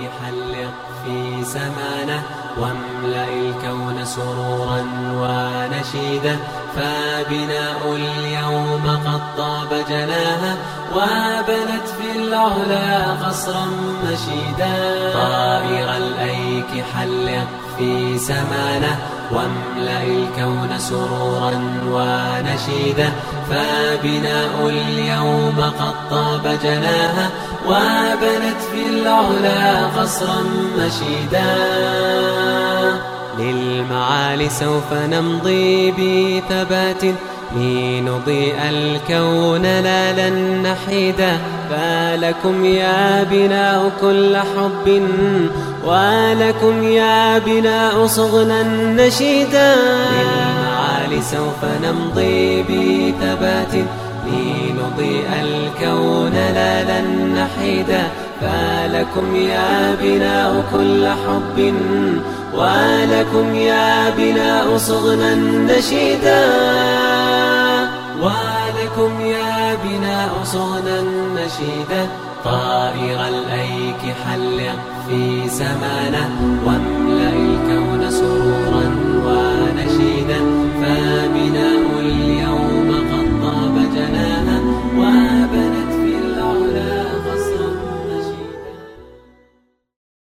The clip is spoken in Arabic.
حلق في سمانه واملأ الكون سرورا ونشيدا، فبناء اليوم قد طاب جناها وبنت في العلا قصرا مشيدا. طائر الأيك حلق في سمانه واملأ الكون سرورا ونشيدا، فبناء اليوم قد طاب جناها وبنت في العلا قصرا مشيدا. للمعالي سوف نمضي بثبات لنضيء الكون لا لن نحيدا، فلكم يا بناء كل حب ولكم يا بناء صغنا نشيدا. للمعالي سوف نمضي بثبات لنضيء الكون لا لن نحيدا، فلكم يا بناء كل حب ولكم يا بناء صغنا نشيدا. ولكم يا بناء صغنا نشيدا. طائر الأيك حلق في سمانه واملأ الكون سرورا ونشيدا، فبناء